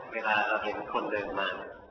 เวลาเราเห็นคนเดินมา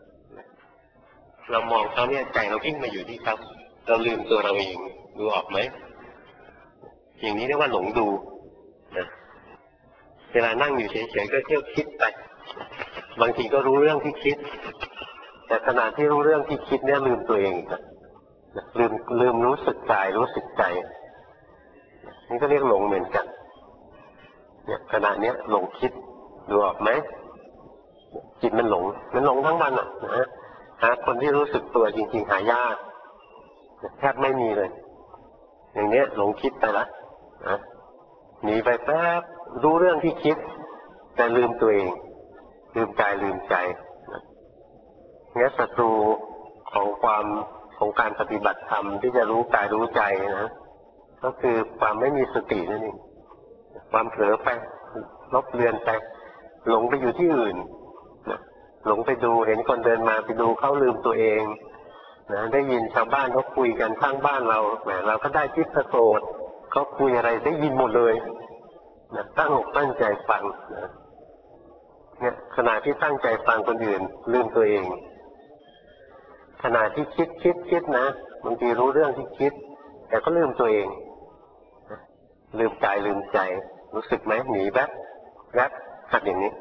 เรามองเขาเนี่ยใจเราวิ่งมาอยู่ที่เขาเราลืมตัวเราเองดูออกไหมอย่างนี้เรียกว่าหลงดูนะเวลานั่งอยู่เฉยๆก็เที่ยวคิดไปบางทีก็รู้เรื่องที่คิดแต่ขณะที่รู้เรื่องที่คิดเนี่ยลืมตัวเองอีกนะลืมรู้สึกกายรู้สึกใจนี่ก็เรียกหลงเหมือนกันเนี่ยขณะนี้หลงคิดดูออกไหมจิตมันหลงทั้งวันอ่ะนะหาคนที่รู้สึกตัวจริงๆหายากแทบไม่มีเลยอย่างนี้หลงคิดไปละนะหนีไปแป๊บรู้เรื่องที่คิดแต่ลืมตัวเองลืมกายลืมใจเนี่ยศัตรูของการปฏิบัติธรรมที่จะรู้กายรู้ใจนะก็คือความไม่มีสตินั่นเองความเผลอไปลบเลือนไปหลงไปอยู่ที่อื่นนะหลงไปดูเห็นคนเดินมาไปดูเขาลืมตัวเองนะได้ยินชาวบ้านเขาคุยกันข้างบ้านเราแหมเราก็ได้ทิพโสตเขาคุยอะไรได้ยินหมดเลยนะตั้งอกตั้งใจฟังนะเนี่ยขณะที่ตั้งใจฟังคนอื่นลืมตัวเองขณะที่คิดนะบางทีรู้เรื่องที่คิดแต่ก็ลืมตัวเองลืมกายลืมใจรู้สึกไหมหนีแวบหัดอย่างนี้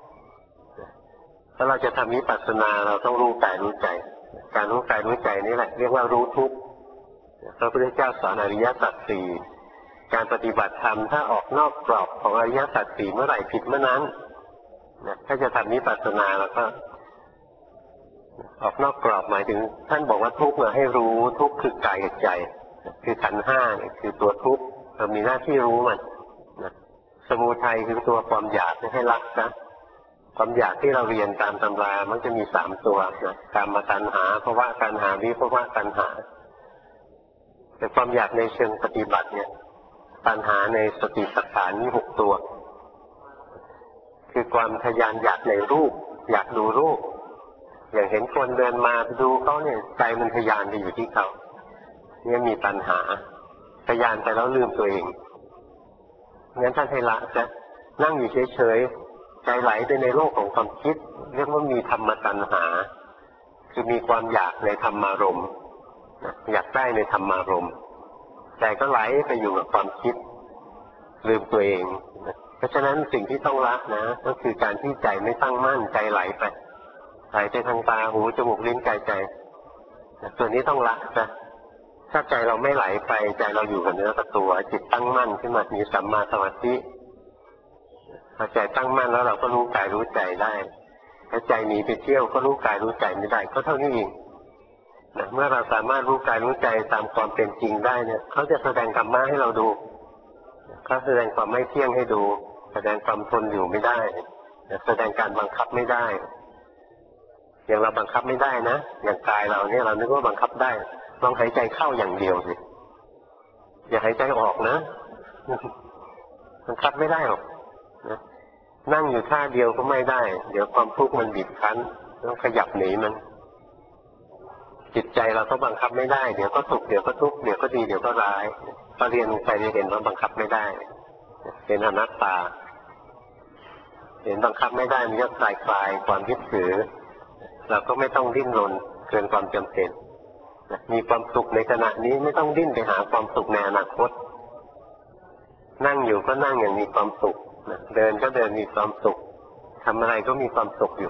ถ้าเราจะทำวิปัสสนาเราต้องรู้กายรู้ใจการรู้กายรู้ใจนี่แหละเรียกว่ารู้ทุกข์พระพุทธเจ้าสอนอริยสัจสี่การปฏิบัติธรรมถ้าออกนอกกรอบของอริยสัจสี่เมื่อไหร่ผิดเมื่อนั้นถ้าจะทำวิปัสสนาแล้วก็ออกนอกกรอบหมายถึงท่านบอกว่าทุกข์ให้รู้ทุกข์คือกายกับใจคือขันธ์ห้าคือตัวทุกข์เรามีหน้าที่รู้มันสมุทัยคือตัวความอยากให้ละนะความอยากที่เราเรียนตามตำรามันจะมี3ตัวนะกามตัณหาภวตัณหาวิภวตัณหาแต่ความอยากในเชิงปฏิบัติเนี่ยตัณหาในสติปัฏฐานมี6ตัวคือความทยานอยากในรูปอยากดูรูปอย่างเห็นคนเดินมาดูเขาเนี่ยใจมันทยานไปอยู่ที่เขาเนี่ยมีตัณหาทยานไปแล้วลืมตัวเองงั้นท่านให้ละนะนั่งอยู่เฉยๆใจไหลไปในโลกของความคิดเรียกว่ามีธรรมตัณหาคือมีความอยากในธรรมารมณ์อยากได้ในธรรมารมณ์ใจก็ไหลไปอยู่กับความคิดลืมตัวเองเพราะฉะนั้นสิ่งที่ต้องละนะก็คือการที่ใจไม่ตั้งมั่นใจไหลไปทางตาหูจมูกลิ้นกายใจส่วนนี้ต้องละนะถ้าใจเราไม่ไหลไปใจเราอยู่กับเนื้อกับตัวจิตตั้งมั่นขึ้นมามีสัมมาสมาธิพอใจตั้งมั่นแล้วเราก็รู้กายรู้ใจได้ถ้าใจหนีไปเที่ยวก็รู้กายรู้ใจไม่ได้ก็เท่านี้เองนะเมื่อเราสามารถรู้กายรู้ใจตามความเป็นจริงได้เนี่ยเขาจะแสดงธรรมะให้เราดูเขาแสดงความไม่เที่ยงให้ดูแสดงความทนอยู่ไม่ได้แสดงการบังคับไม่ได้อย่างเราบังคับไม่ได้นะอย่างกายเราเนี่ยเรานึกว่าบังคับได้ลองหายใจเข้าอย่างเดียวสิอย่าหายใจออกนะบังคับไม่ได้หรอกนะนั่งอยู่ท่าเดียวก็ไม่ได้เดี๋ยวความทุกข์มันบีบคั้นต้องขยับหนีมันจิตใจเราก็บังคับไม่ได้เดี๋ยวก็สุขเดี๋ยวก็ทุกข์เดี๋ยวก็ดีเดี๋ยวก็ร้ายพอเรียนไปเห็นว่าบังคับไม่ได้เป็นอนัตตาเห็นบังคับไม่ได้มันก็คลายความยึดถือเราก็ไม่ต้องดิ้นรนเกินความจำเป็นมีความสุขในขณะนี้ไม่ต้องดิ้นไปหาความสุขในอนาคตนั่งอยู่ก็นั่งอย่างมีความสุขเดินก็เดินมีความสุขทำอะไรก็มีความสุขอยู่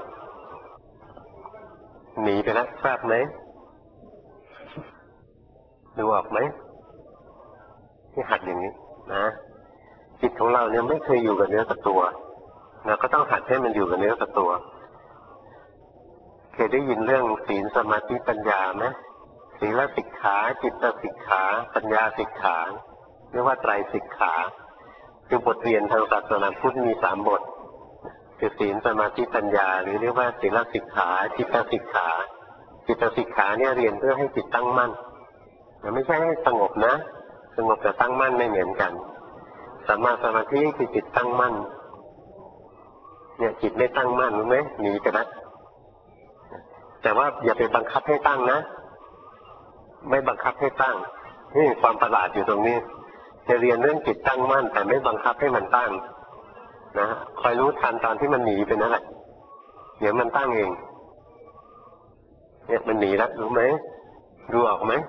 หนีไปแล้วทราบไหมดูออกไหมที่หัดอย่างนี้นะจิตของเราเนี่ยไม่เคยอยู่กับเนื้อกับตัวเราก็ต้องหัดให้มันอยู่กับเนื้อกับตัวเคยได้ยินเรื่องศีลสมาธิปัญญาไหมศีลสิกขาจิตสิกขาปัญญาสิกขาเรียกว่าไตรสิกขาคือบทเรียนทางศาสนาพุทธมี3 บทคือศีลสมาธิปัญญาหรือเรียกว่าศีลสิกขาจิตสิกขาจิตสิกขาเนี่ยเรียนเพื่อให้จิตตั้งมั่นไม่ใช่ให้สงบนะสงบแต่ตั้งมั่นไม่เหมือนกันสัมมาสมาธิคือจิตตั้งมั่นเนี่ยจิตไม่ตั้งมั่นรู้ไหมหนีไปนะแต่ว่าอย่าไปบังคับให้ตั้งนะไม่บังคับให้ตั้งนี่ความประหลาดอยู่ตรงนี้จะเรียนเรื่องจิตตั้งมั่นแต่ไม่บังคับให้มันตั้งนะคอยรู้ทันตอนที่มันหนีไปนั่นแหละเดี๋ยวมันตั้งเองเนี่ยมันหนีแล้วรู้ไหมดูออกไหม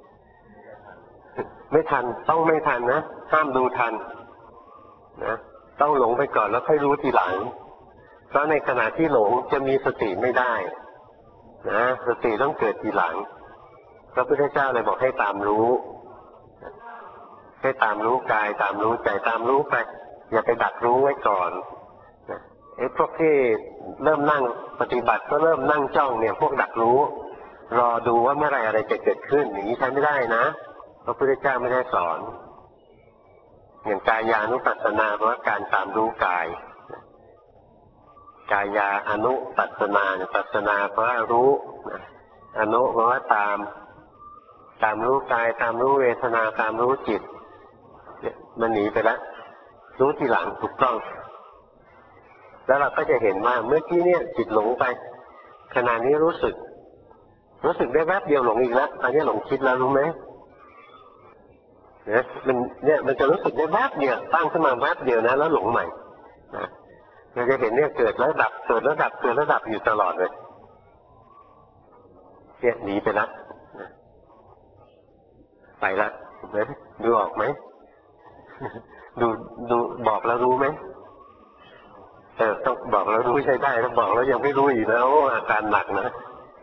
ไม่ทันต้องไม่ทันนะห้ามดูทันนะต้องหลงไปก่อนแล้วค่อยรู้ทีหลังเพราะในขณะที่หลงจะมีสติไม่ได้นะสติต้องเกิดทีหลังพระพุทธเจ้าเลยบอกให้ตามรู้ให้ตามรู้กายตามรู้ใจตามรู้ไปอย่าไปดักรู้ไว้ก่อนพวกที่เริ่มนั่งปฏิบัติก็เริ่มนั่งจ้องเนี่ยพวกดักรู้รอดูว่าเมื่อไรอะไรจะเกิดขึ้นอย่างนี้ใช้ไม่ได้นะพระพุทธเจ้าไม่ได้สอนอย่างกายานุปัสสนาเพราะการตามรู้กายกายาอนุปัสสนาปัสสนาเพราะรู้อนุเพราะว่าตามรู้กายตามรู้เวทนาตามรู้จิตมันหนีไปแล้วรู้ทีหลังถูกต้องแล้วเราก็จะเห็นว่าเมื่อกี้เนี่ยจิตหลงไปขณะนี้รู้สึกได้แวบเดียวหลงอีกแล้วอันนี้หลงคิดแล้วรู้ไหมเนี่ยมันจะรู้สึกได้แวบเดียวตั้งขึ้นมาแวบเดียวนะแล้วหลงใหม่นะเราจะเห็นเนี่ยเกิดแล้วดับเกิดแล้วดับเกิดแล้วดับอยู่ตลอดเลยเนี่ยหนีไปแล้วไปละดูออกไหมดูบอกแล้วรู้ไหมต้องบอกแล้วรู้ใช้ได้ถ้าบอกแล้วยังไม่รู้อีกแล้วอาการหนักนะ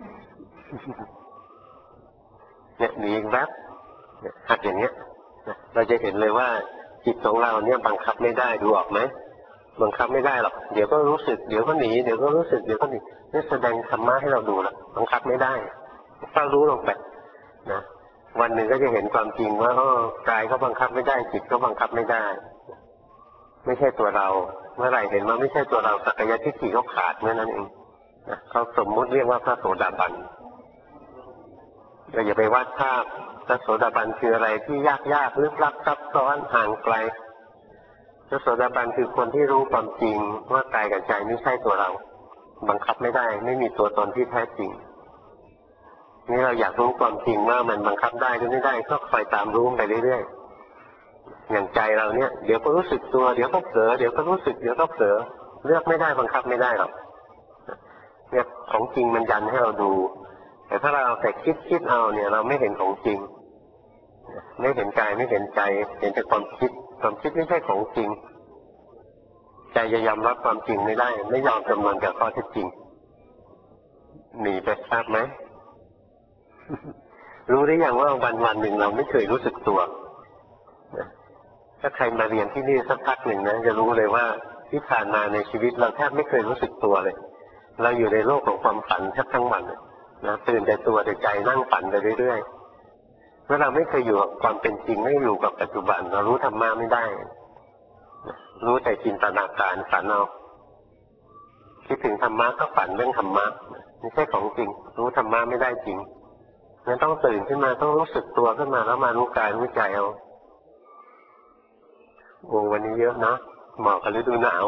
เนี่ยหนีแวบหัดอย่างเงี้ยเราจะเห็นเลยว่าจิตของเราเนี่ยบังคับไม่ได้ดูออกไหมบังคับไม่ได้หรอกเดี๋ยวก็รู้สึกเดี๋ยวก็หนีเดี๋ยวก็รู้สึกเดี๋ยวก็หนีนี่แสดงธรรมะให้เราดูละบังคับไม่ได้เฝ้ารู้ลงไปนะวันหนึ่งก็จะเห็นความจริงว่ากายก็บังคับไม่ได้จิตก็บังคับไม่ได้ไม่ใช่ตัวเราเมื่อไหร่เห็นว่าไม่ใช่ตัวเราสักยะทิฏฐิเขาขาดเมื่อนั้นเองนะเขาสมมุติเรียกว่าพระโสดาบันเราอย่าไปวาดภาพพระโสดาบันคืออะไรที่ยากลึกลับซับซ้อนห่างไกลพระโสดาบันคือคนที่รู้ความจริงว่ากายกับใจไม่ใช่ตัวเราบังคับไม่ได้ไม่มีตัวตนที่แท้จริงนี่เราอยากรู้ความจริงว่ามันบังคับได้หรือไม่ได้ก็คอยตามรู้ไปเรื่อยๆอย่างใจเราเนี่ยเดี๋ยวก็รู้สึกตัวเดี๋ยวก็เผลอเดี๋ยวก็รู้สึกเดี๋ยวก็เผลอเลือกไม่ได้บังคับไม่ได้หรอกเนี่ยของจริงมันยันให้เราดูแต่ถ้าเราแต่คิดเอาเนี่ยเราไม่เห็นของจริงไม่เห็นกายไม่เห็นใจเห็นแต่ความคิดไม่ใช่ของจริงใจจะยอมรับความจริงไม่ได้ไม่ยอมจำนวนกับข้อเท็จจริงหนีไปทราบไหมรู้หรือยังว่าวันหนึ่งเราไม่เคยรู้สึกตัวถ้าใครมาเรียนที่นี่สักพักหนึ่งนะจะรู้เลยว่าที่ผ่านมาในชีวิตเราแทบไม่เคยรู้สึกตัวเลยเราอยู่ในโลกของความฝันแทบทั้งวันนะตื่นแต่ตัวแต่ใจนั่งฝันไปเรื่อยๆเมื่อเราไม่เคยอยู่กับความเป็นจริงไม่อยู่กับปัจจุบันเรารู้ธรรมะไม่ได้รู้แต่จินตนาการฝันเอาคิดถึงธรรมะก็ฝันเรื่องธรรมะไม่ใช่ของจริงรู้ธรรมะไม่ได้จริงงั้นต้องตื่นขึ้นมาต้องรู้สึกตัวขึ้นมาแล้วมารู้กายรู้ใจเอาโอ้วันนี้เยอะนะเหมาะกับฤดูหนาว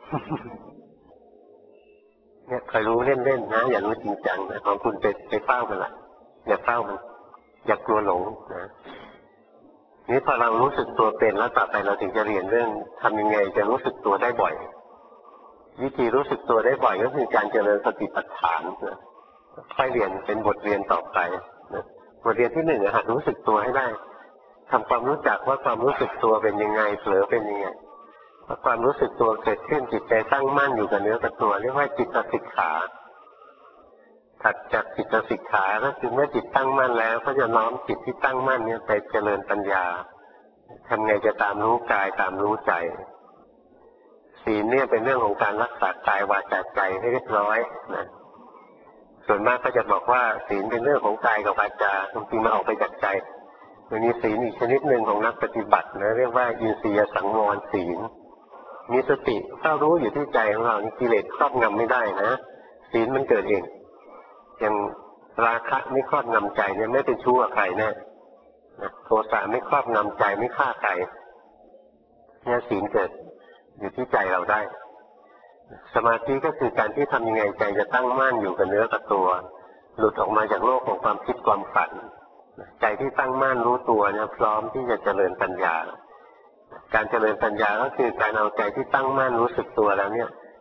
เนี่ยคอยรู้เล่นๆนะอย่ารู้จริงจังนะของคุณไปเฝ้ามันละอย่าเฝ้ามันอย่ากลัวหลงนะนี่พอเรารู้สึกตัวเป็นแล้วต่อไปเราถึงจะเรียนเรื่องทำยังไงจะรู้สึกตัวได้บ่อยวิธีรู้สึกตัวได้บ่อยก็คือการเจริญสติปัฏฐานนะค่อยเรียนเป็นบทเรียนต่อไปนะบทเรียนที่หนึ่งหัดรู้สึกตัวให้ได้ทำความรู้จักว่าความรู้สึกตัวเป็นยังไงเผลอเป็นยังไงพอความรู้สึกตัวเกิดขึ้นจิตใจตั้งมั่นอยู่กับเนื้อกับตัวเรียกว่าจิตสิกขาถัดจากจิตสิกขาก็คือเมื่อจิตตั้งมั่นแล้วก็จะน้อมจิตที่ตั้งมั่นเนี่ยไปเจริญปัญญาทำไงจะตามรู้กายตามรู้ใจศีลเนี่ยเป็นเรื่องของการรักษากายวาจาใจให้เรียบร้อยนะส่วนมากก็จะบอกว่าศีลเป็นเรื่องของกายกับวาจาจริงๆมันออกไปจากใจมันมีศีลอีกชนิดหนึ่งของนักปฏิบัตินะเรียกว่าอินทรียสังวรศีลมีสติถ้ารู้อยู่ที่ใจของเรากิเลสครอบงำไม่ได้นะศีลมันเกิดเองอย่างราคะไม่ครอบงำใจเนี่ยไม่เป็นชู้กับใครแน่โทสะไม่ครอบงำใจไม่ฆ่าใครเนี่ยศีลเกิดอยู่ที่ใจเราได้สมาธิก็คือการที่ทำยังไงใจจะตั้งมั่นอยู่กับเนื้อกับตัวหลุดออกมาจากโลกของความคิดความฝันใจที่ตั้งมั่นรู้ตัวเนี่ยพร้อมที่จะเจริญปัญญาการเจริญปัญญาก็คือการเอาใจที่ตั้งมั่นรู้สึกตัวแล้วเนี่ย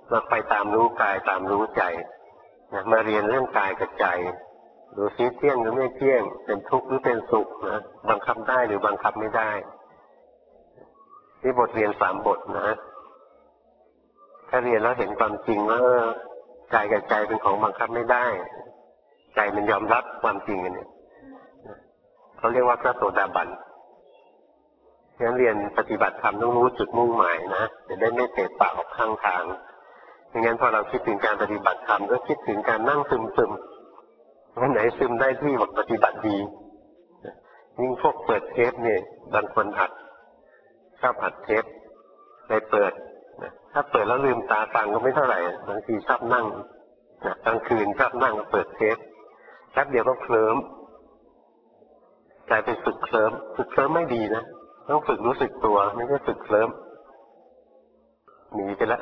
เราไปตามรู้กายตามรู้ใจนะมาเรียนเรื่องกายกับใจดูซิเที่ยงหรือไม่เที่ยงเป็นทุกข์หรือเป็นสุขนะบังคับได้หรือบังคับไม่ได้นี่บทเรียน3 บทนะถ้าเรียนแล้วเห็นความจริงว่ากายกับใจเป็นของบังคับไม่ได้ใจมันยอมรับความจริงอันนี้เขาเรียกว่าพระโสดาบันฉะนั้นเรียนปฏิบัติธรรมต้องรู้จุดมุ่งหมายนะจะได้ไม่เตะปากออกข้างทางไม่งั้นพอเราคิดถึงการปฏิบัติธรรมก็คิดถึงการนั่งซึมวันไหนซึมได้ที่บอกปฏิบัติดียิ่งพวกเปิดเทปเนี่ยบางคนอัดชอบอัดเทปไปเปิดถ้าเปิดแล้วลืมตาฟังก็ไม่เท่าไหร่บางทีชอบนั่งกลางคืนชอบนั่งเปิดเทปแป๊บเดียวก็เคลิ้มกลายเป็นฝึกเคลิ้มไม่ดีนะต้องฝึกรู้สึกตัวไม่ใช่ฝึกเคลิ้มหนีไปแล้ว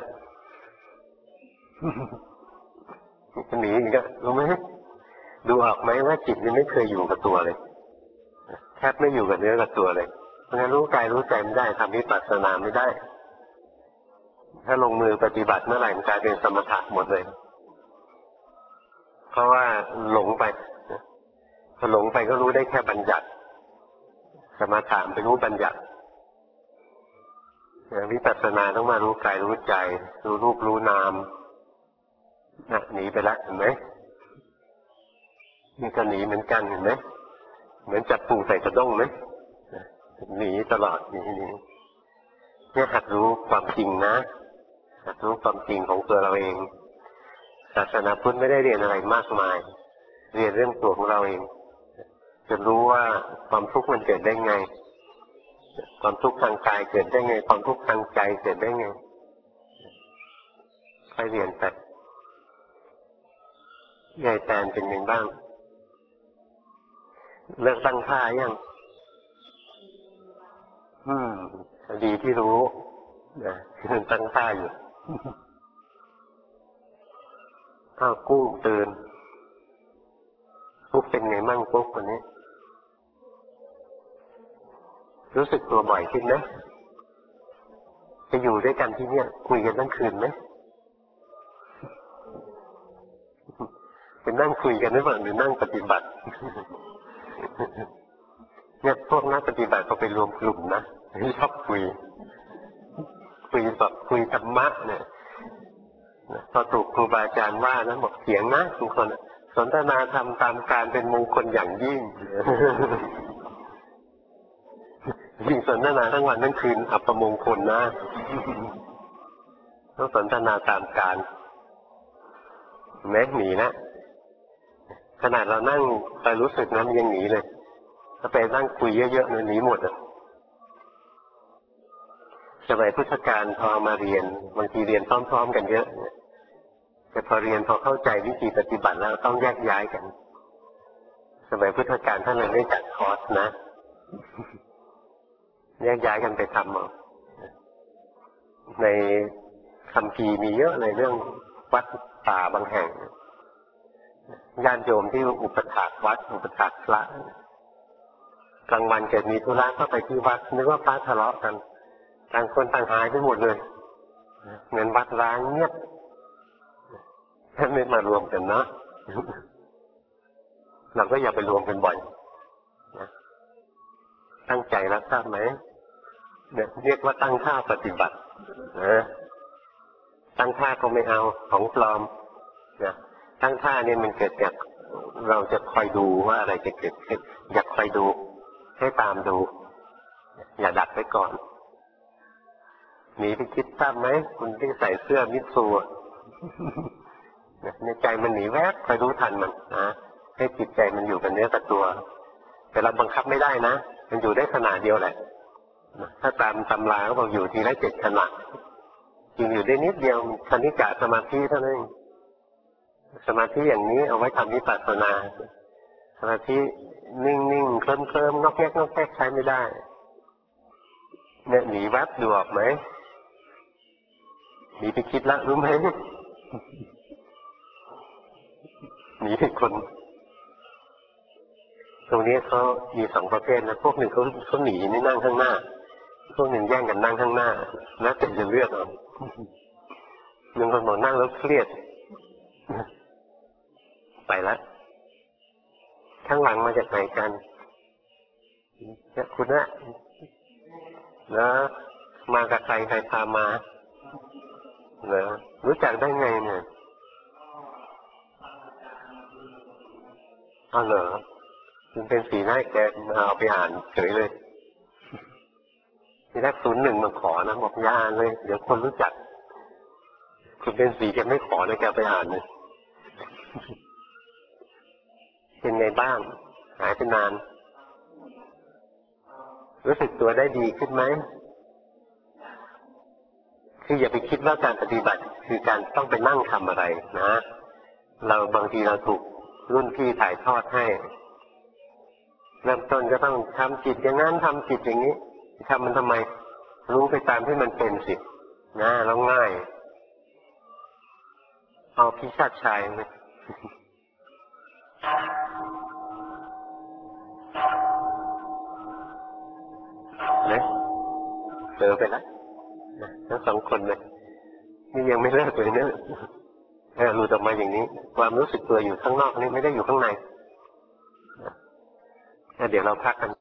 จะหนีอีกแล้วรู้ไหมดูออกไหมว่าจิตนี่ไม่เคยอยู่กับตัวเลยแทบไม่อยู่กับเนื้อกับตัวเลยเพราะงั้นรู้กายรู้ใจไม่ได้ทำวิปัสสนาไม่ได้ถ้าลงมือปฏิบัติเมื่อไหร่มันกลายเป็นสมถะหมดเลยเพราะว่าหลงไปพอหลงไปก็รู้ได้แค่บัญญัติสมถะไปรู้บัญญัติวิปัสสนาต้องมารู้กายรู้ใจรู้รูปรู้นามหนีไปแล้วเห็นไหมนี่ก็หนีเหมือนกันเห็นไหมเหมือนจับปูใส่กระด้งไหมหนีตลอดหนีเนี่ยหัดรู้ความจริงนะหัดรู้ความจริงของตัวเราเองศาสนาพุทธไม่ได้เรียนอะไรมากมายเรียนเรื่องตัวของเราเองจะรู้ว่าความทุกข์มันเกิดได้ไงความทุกข์ทางกายเกิดได้ไงความทุกข์ทางใจเกิดได้ไงไปเรียนไปยายแตนเป็นยังบ้างเลิกตั้งท่ายังดีที่รู้นะคือตั้งท่าอยู่กุ้งตื่นปุ๊กเป็นไงมั่งปุ๊กวันนี้รู้สึกตัวบ่อยขึ้นไหมจะอยู่ด้วยกันที่เนี่ยคุยกันทั้งคืนไหมเป็นนั่งคุยกันหรือเปล่าหรือนั่งปฏิบัติเนี่ยพวกนักปฏิบัติเขาไปรวมกลุ่มนะชอบคุยแบบคุยธรรมะเนี่ยพอถูกครูบาอาจารย์ว่านะบอกเสียงนะทุกคนสนทนาธรรมตามการเป็นมงคลอย่างยิ่งยิ่งสนทนาทั้งวันทั้งคืนอัปมงคลนะต้องสนทนาตามการแม้หนีนะขนาดเรานั่งไปรู้สึกนะมันยังหนีเลยถ้าไปนั่งคุยเยอะๆเนี่ยหนีหมดอ่ะสมัยพุทธกาลพอมาเรียนบางทีเรียนพร้อมๆกันเยอะแต่พอเรียนพอเข้าใจวิธีปฏิบัติแล้วต้องแยกย้ายกันสมัยพุทธกาลท่านเลยไม่จัดคอร์สนะแยกย้ายกันไปทำเอาในคัมภีร์มีเยอะเลยเรื่องวัดป่าบางแห่งญาติโยมที่อุปถากวัดอุปถากพระกลางวันเกิดมีธุระก็ไปที่วัดนึกว่าพระทะเลาะกันต่างคนต่างหายไปหมดเลยเงินวัดร้างเงียบท่านไม่มารวมกันเนาะเราก็อย่าไปรวมกันบ่อยนะตั้งใจรับทราบไหมเนี่ยเรียกว่าตั้งท่าปฏิบัตินะตั้งท่าก็ไม่เอาของปลอมนะตั้งท่าเนี่ยมันเกิดจากเราจะคอยดูว่าอะไรจะเกิดขึ้นอยากคอยดูให้ตามดูอย่าดักไว้ก่อนหนีไปคิดทราบไหมคุณที่ใส่เสื้อมิตซูในใจมันหนีแวบคอยรู้ทันมันนะให้จิตใจมันอยู่กับเนื้อกับตัวแต่เราบังคับไม่ได้นะมันอยู่ได้ขนาดเดียวแหละถ้าตามตำราเขาบอกอยู่ทีละ7 ขณะจริงอยู่ได้นิดเดียวคณิกะสมาธิเท่านั้นสมาธิอย่างนี้เอาไว้ทำวิปัสสนาสมาธินิ่งๆเคลิ้มๆงอกแงกใช้ไม่ได้เนี่ยหนีแวบดูออกไหมหนีไปคิดละรู้ไหมหนีคน ตรงนี้เขามี2 ประเภทนะพวกหนึ่งเขาหนีนี่นั่งข้างหน้าพวกหนึ่งแย่งกันนั่งข้างหน้าแล้วแต่จะเลือกเอาบางคนบอกนั่งแล้วเครียดไปแล้วข้างหลังมาจากไหนกันเนี่ยคุณนะแล้วมากับใครพามาเหรอรู้จักได้ไงเนี่ยอ๋อเหรอมันเป็นสีหน้าแกมาเอาไปอ่านเฉยเลยที่แรก01มาขอนะบอกอย่าอ่านเลยเดี๋ยวคนรู้จักคุณเป็นสีแกไม่ขอเลยแกไปอ่านเลยเป็นไงบ้างหายไปนานรู้สึกตัวได้ดีขึ้นไหมคืออย่าไปคิดว่าการปฏิบัติคือการต้องไปนั่งทำอะไรนะเราบางทีเราถูกรุ่นพี่ถ่ายทอดให้เริ่มต้นก็ต้องทำจิตอย่างนั้นทำจิตอย่างนี้ทำมันทำไมรู้ไปตามที่มันเป็นสินะแล้วง่ายเอาพิชาติชายไหมเนี่ยเจอไปแล้วทั้งสองคนเลยนี่ยังไม่เลิกเลยเนี่ยหลุดออกมาอย่างนี้ความรู้สึกตัวอยู่ข้างนอกนี่ไม่ได้อยู่ข้างในเดี๋ยวเราพักกัน